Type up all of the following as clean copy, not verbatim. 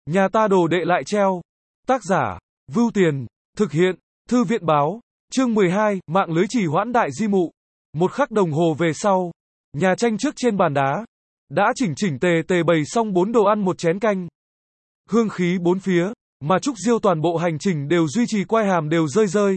Nhà ta đồ đệ lại treo. Tác giả, Vưu Tiền, thực hiện, Thư viện báo, chương 12, mạng lưới trì hoãn đại di mụ. Một khắc đồng hồ về sau, nhà tranh trước trên bàn đá, đã chỉnh chỉnh tề tề bày xong 4 đồ ăn một chén canh. Hương khí bốn phía, mà Trúc Diêu toàn bộ hành trình đều duy trì quai hàm đều rơi rơi.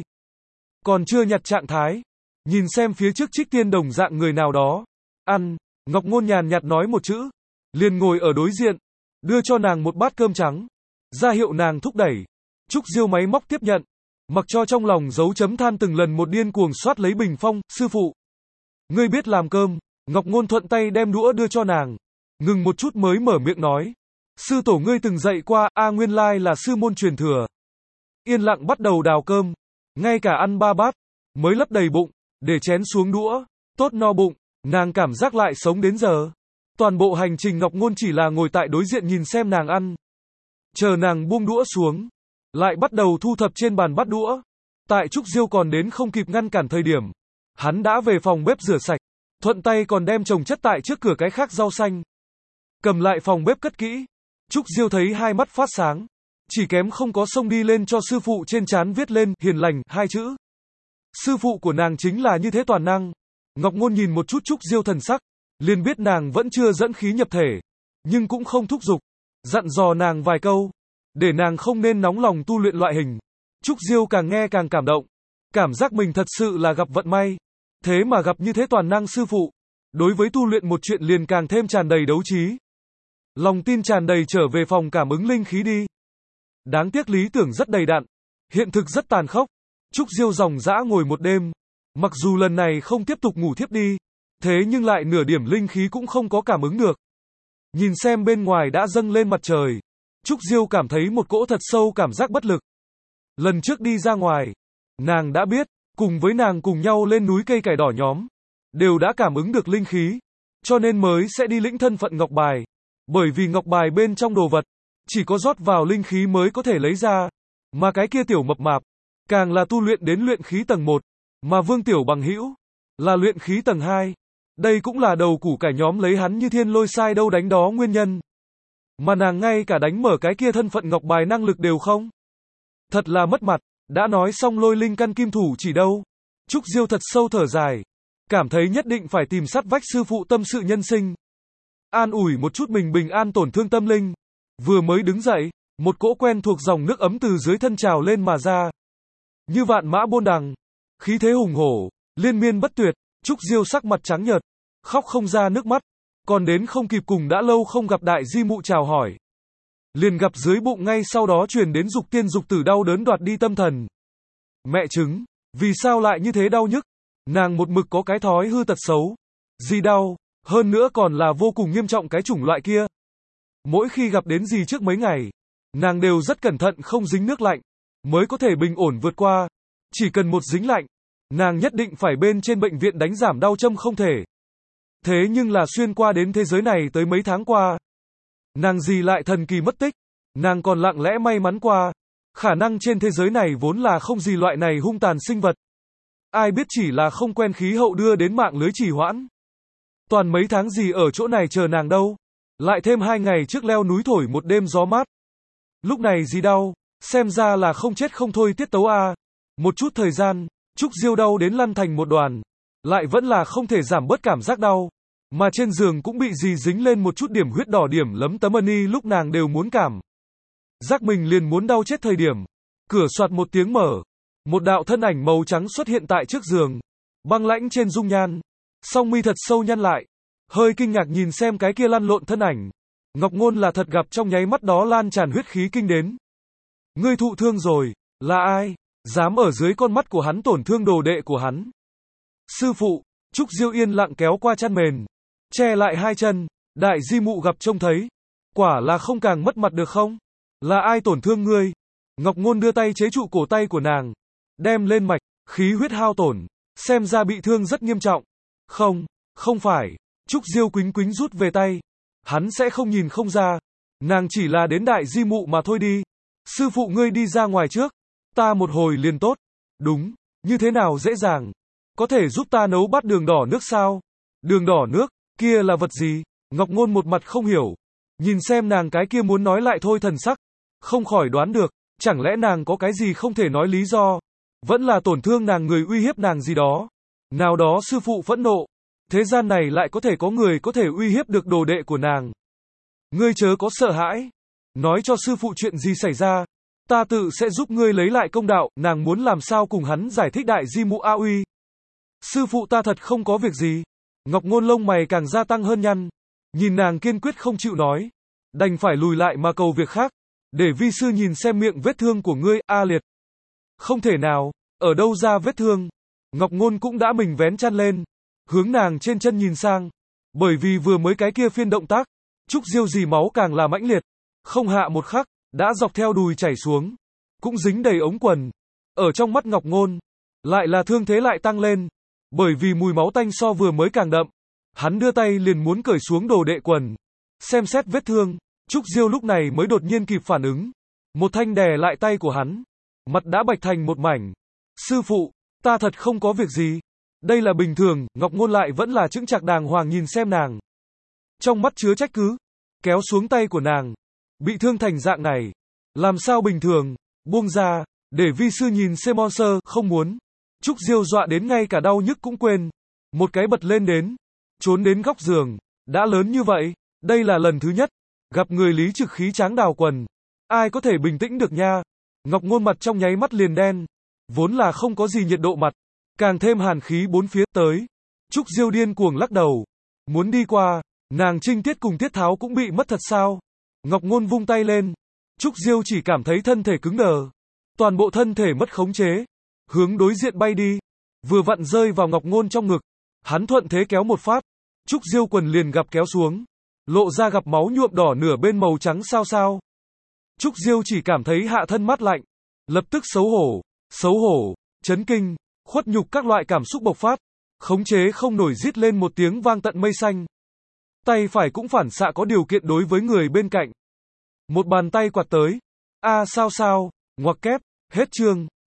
Còn chưa nhặt trạng thái, nhìn xem phía trước Trích Tiên đồng dạng người nào đó. Ăn, Ngọc Ngôn nhàn nhạt nói một chữ, liền ngồi ở đối diện, đưa cho nàng một bát cơm trắng, ra hiệu nàng thúc đẩy. Trúc Diêu máy móc tiếp nhận, mặc cho trong lòng dấu chấm than từng lần một điên cuồng soát lấy bình phong. Sư phụ, ngươi biết làm cơm. Ngọc Ngôn thuận tay đem đũa đưa cho nàng, ngừng một chút mới mở miệng nói, sư tổ ngươi từng dạy qua, nguyên lai là sư môn truyền thừa. Yên lặng bắt đầu đào cơm, ngay cả ăn 3 bát, mới lấp đầy bụng, để chén xuống đũa, tốt no bụng, nàng cảm giác lại sống đến giờ. Toàn bộ hành trình Ngọc Ngôn chỉ là ngồi tại đối diện nhìn xem nàng ăn. Chờ nàng buông đũa xuống, lại bắt đầu thu thập trên bàn bát đũa. Tại Trúc Diêu còn đến không kịp ngăn cản thời điểm, hắn đã về phòng bếp rửa sạch, thuận tay còn đem chồng chất tại trước cửa cái khác rau xanh. Cầm lại phòng bếp cất kỹ, Trúc Diêu thấy hai mắt phát sáng, chỉ kém không có xông đi lên cho sư phụ trên trán viết lên hiền lành 2 chữ. Sư phụ của nàng chính là như thế toàn năng. Ngọc Ngôn nhìn một chút Trúc Diêu thần sắc, liền biết nàng vẫn chưa dẫn khí nhập thể, nhưng cũng không thúc giục, dặn dò nàng vài câu, để nàng không nên nóng lòng tu luyện loại hình. Trúc Diêu càng nghe càng cảm động, cảm giác mình thật sự là gặp vận may, thế mà gặp như thế toàn năng sư phụ. Đối với tu luyện một chuyện liền càng thêm tràn đầy đấu trí. Lòng tin tràn đầy trở về phòng cảm ứng linh khí đi. Đáng tiếc lý tưởng rất đầy đặn, hiện thực rất tàn khốc. Trúc Diêu dòng dã ngồi một đêm, mặc dù lần này không tiếp tục ngủ thiếp đi, thế nhưng lại nửa điểm linh khí cũng không có cảm ứng được. Nhìn xem bên ngoài đã dâng lên mặt trời, Trúc Diêu cảm thấy một cỗ thật sâu cảm giác bất lực. Lần trước đi ra ngoài, nàng đã biết, cùng với nàng cùng nhau lên núi cây cải đỏ nhóm, đều đã cảm ứng được linh khí, cho nên mới sẽ đi lĩnh thân phận ngọc bài. Bởi vì ngọc bài bên trong đồ vật, chỉ có rót vào linh khí mới có thể lấy ra, mà cái kia tiểu mập mạp, càng là tu luyện đến luyện khí tầng 1, mà Vương Tiểu Bằng hữu là luyện khí tầng 2. Đây cũng là đầu củ cải nhóm lấy hắn như thiên lôi sai đâu đánh đó nguyên nhân. Mà nàng ngay cả đánh mở cái kia thân phận ngọc bài năng lực đều không. Thật là mất mặt, đã nói xong lôi linh căn kim thủ chỉ đâu. Trúc Diêu thật sâu thở dài, cảm thấy nhất định phải tìm sát vách sư phụ tâm sự nhân sinh, an ủi một chút mình bình an tổn thương tâm linh. Vừa mới đứng dậy, một cỗ quen thuộc dòng nước ấm từ dưới thân trào lên mà ra. Như vạn mã bôn đằng, khí thế hùng hổ, liên miên bất tuyệt. Trúc Diêu sắc mặt trắng nhợt, khóc không ra nước mắt, còn đến không kịp cùng đã lâu không gặp đại di mụ chào hỏi, liền gặp dưới bụng ngay sau đó truyền đến dục tiên dục tử đau đớn đoạt đi tâm thần. Mẹ chứng, vì sao lại như thế đau nhức? Nàng một mực có cái thói hư tật xấu, gì đau, hơn nữa còn là vô cùng nghiêm trọng cái chủng loại kia. Mỗi khi gặp đến gì trước mấy ngày, nàng đều rất cẩn thận không dính nước lạnh, mới có thể bình ổn vượt qua. Chỉ cần một dính lạnh, nàng nhất định phải bên trên bệnh viện đánh giảm đau châm không thể. Thế nhưng là xuyên qua đến thế giới này tới mấy tháng qua, nàng gì lại thần kỳ mất tích, nàng còn lặng lẽ may mắn qua. Khả năng trên thế giới này vốn là không gì loại này hung tàn sinh vật. Ai biết chỉ là không quen khí hậu đưa đến mạng lưới trì hoãn. Toàn mấy tháng gì ở chỗ này chờ nàng đâu. Lại thêm 2 ngày trước leo núi thổi một đêm gió mát. Lúc này gì đau, xem ra là không chết không thôi tiết tấu a. Một chút thời gian, Trúc Diêu đau đến lăn thành một đoàn, lại vẫn là không thể giảm bớt cảm giác đau, mà trên giường cũng bị gì dính lên một chút điểm huyết đỏ điểm lấm tấm ân y lúc nàng đều muốn cảm giác mình liền muốn đau chết thời điểm. Cửa soạt một tiếng mở, một đạo thân ảnh màu trắng xuất hiện tại trước giường, băng lãnh trên dung nhan, song mi thật sâu nhăn lại, hơi kinh ngạc nhìn xem cái kia lăn lộn thân ảnh. Ngọc Ngôn là thật gặp trong nháy mắt đó lan tràn huyết khí kinh đến. Ngươi thụ thương rồi, là ai? Dám ở dưới con mắt của hắn tổn thương đồ đệ của hắn. Sư phụ, Trúc Diêu yên lặng kéo qua chăn mền, che lại 2 chân, đại di mụ gặp trông thấy, quả là không càng mất mặt được không? Là ai tổn thương ngươi? Ngọc Ngôn đưa tay chế trụ cổ tay của nàng, đem lên mạch, khí huyết hao tổn, xem ra bị thương rất nghiêm trọng. Không, không phải. Trúc Diêu quính quính rút về tay, hắn sẽ không nhìn không ra, nàng chỉ là đến đại di mụ mà thôi đi. Sư phụ ngươi đi ra ngoài trước, ta một hồi liền tốt. Đúng, như thế nào dễ dàng? Có thể giúp ta nấu bát đường đỏ nước sao? Đường đỏ nước, kia là vật gì? Ngọc Ngôn một mặt không hiểu. Nhìn xem nàng cái kia muốn nói lại thôi thần sắc, không khỏi đoán được, chẳng lẽ nàng có cái gì không thể nói lý do, vẫn là tổn thương nàng người uy hiếp nàng gì đó. Nào đó sư phụ phẫn nộ, thế gian này lại có thể có người có thể uy hiếp được đồ đệ của nàng. Ngươi chớ có sợ hãi, nói cho sư phụ chuyện gì xảy ra, ta tự sẽ giúp ngươi lấy lại công đạo. Nàng muốn làm sao cùng hắn giải thích đại di mụ A Uy. Sư phụ ta thật không có việc gì. Ngọc Ngôn lông mày càng gia tăng hơn nhăn, nhìn nàng kiên quyết không chịu nói, đành phải lùi lại mà cầu việc khác, để vi sư nhìn xem miệng vết thương của ngươi. A Liệt, không thể nào, ở đâu ra vết thương. Ngọc Ngôn cũng đã mình vén chăn lên, hướng nàng trên chân nhìn sang, bởi vì vừa mới cái kia phiên động tác, Trúc Diêu dì máu càng là mãnh liệt, không hạ một khắc, đã dọc theo đùi chảy xuống, cũng dính đầy ống quần. Ở trong mắt Ngọc Ngôn, lại là thương thế lại tăng lên, bởi vì mùi máu tanh so vừa mới càng đậm. Hắn đưa tay liền muốn cởi xuống đồ đệ quần, xem xét vết thương. Trúc Diêu lúc này mới đột nhiên kịp phản ứng, một thanh đè lại tay của hắn, mặt đã bạch thành một mảnh. Sư phụ, ta thật không có việc gì. Đây là bình thường. Ngọc Ngôn lại vẫn là chững chạc đàng hoàng nhìn xem nàng, trong mắt chứa trách cứ, kéo xuống tay của nàng. Bị thương thành dạng này, làm sao bình thường, buông ra, để vi sư nhìn xem. Monster, không muốn. Trúc Diêu dọa đến ngay cả đau nhức cũng quên, một cái bật lên đến, trốn đến góc giường. Đã lớn như vậy, đây là lần thứ nhất gặp người lý trực khí tráng đào quần, ai có thể bình tĩnh được nha. Ngọc Ngôn mặt trong nháy mắt liền đen, vốn là không có gì nhiệt độ mặt, càng thêm hàn khí bốn phía tới. Trúc Diêu điên cuồng lắc đầu, muốn đi qua. Nàng Trinh Tiết cùng Tiết Tháo cũng bị mất thật sao? Ngọc Ngôn vung tay lên, Trúc Diêu chỉ cảm thấy thân thể cứng đờ, toàn bộ thân thể mất khống chế, hướng đối diện bay đi, vừa vặn rơi vào Ngọc Ngôn trong ngực. Hắn thuận thế kéo một phát, Trúc Diêu quần liền gặp kéo xuống, lộ ra gặp máu nhuộm đỏ nửa bên màu trắng sao sao. Trúc Diêu chỉ cảm thấy hạ thân mát lạnh, lập tức xấu hổ, chấn kinh, khuất nhục các loại cảm xúc bộc phát, khống chế không nổi rít lên một tiếng vang tận mây xanh. Tay phải cũng phản xạ có điều kiện đối với người bên cạnh. Một bàn tay quạt tới. A sao sao, ngoặc kép, hết chương.